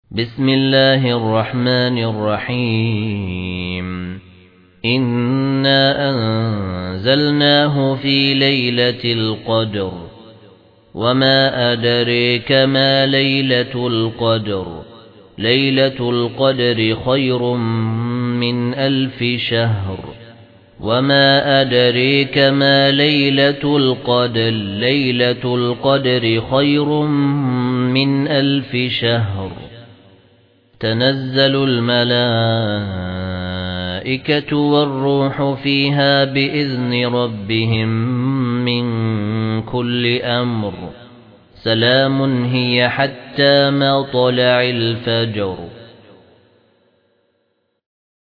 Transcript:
بسم الله الرحمن الرحيم إنا أنزلناه في ليلة القدر وما أدريك ما ليلة القدر ليلة القدر خير من 1000 شهر وما أدريك ما ليلة القدر ليلة القدر خير من 1000 شهر تنزل الملائكة والروح فيها بإذن ربهم من كل أمر سلام هي حتى مطلع الفجر